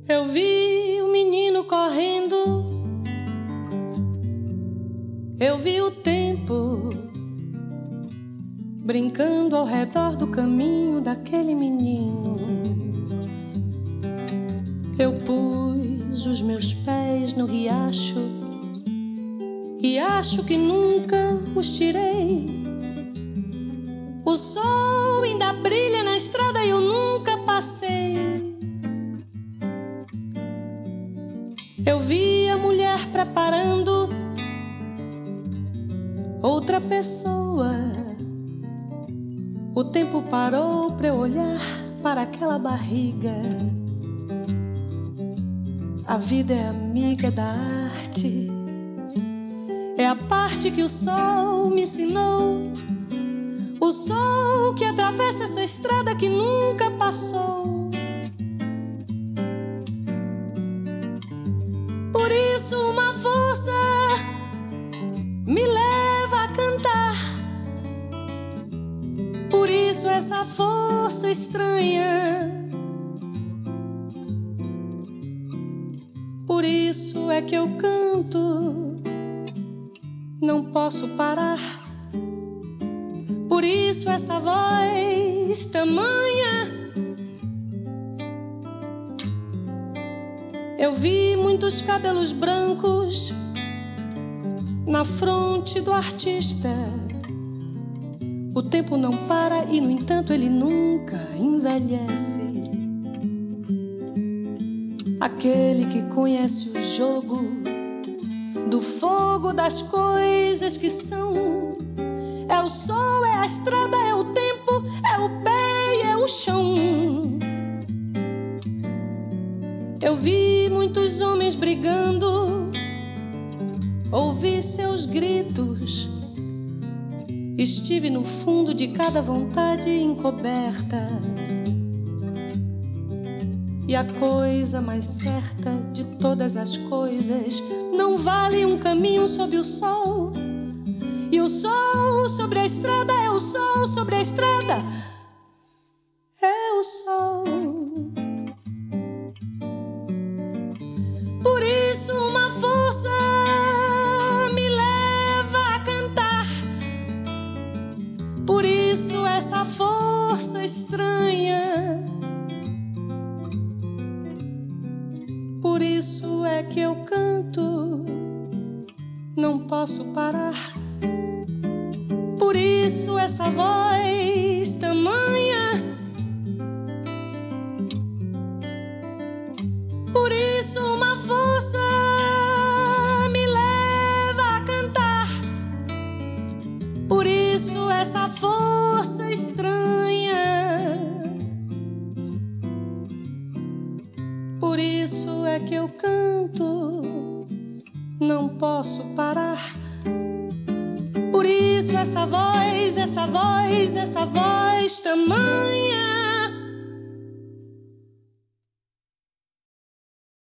Eu vi o menino correndo, eu vi o tempo brincando ao redor do caminho daquele menino. Eu pus os meus pés no riacho e acho que nunca os tirei. O sol ainda brilha na estrada e eu nunca passei. Eu vi a mulher preparando outra pessoa. O tempo parou pra eu olhar para aquela barriga. A vida é amiga da arte, é a parte que o sol me ensinou. O sol que atravessa essa estrada que nunca passou. Por isso uma força me leva a cantar. Por isso essa força estranha. Por isso é que eu canto, não posso parar. Por isso essa voz tamanha. Eu vi muitos cabelos brancos na fronte do artista. O tempo não para e, no entanto, ele nunca envelhece. Aquele que conhece o jogo do fogo das coisas que são. É o sol, é a estrada, é o tempo, é o pé e é o chão. Eu vi muitos homens brigando, ouvi seus gritos. Estive no fundo de cada vontade encoberta. E a coisa mais certa de todas as coisas não vale um caminho sob o sol. E o sol sobre a estrada é o sol sobre a estrada. É o sol. Por isso uma força me leva a cantar. Por isso essa força estranha. Por isso é que eu canto, não posso parar. Por isso essa voz tamanha. Por isso uma força me leva a cantar. Por isso essa força estranha. Por isso é que eu canto, não posso parar. Por isso essa voz, essa voz, essa voz tamanha.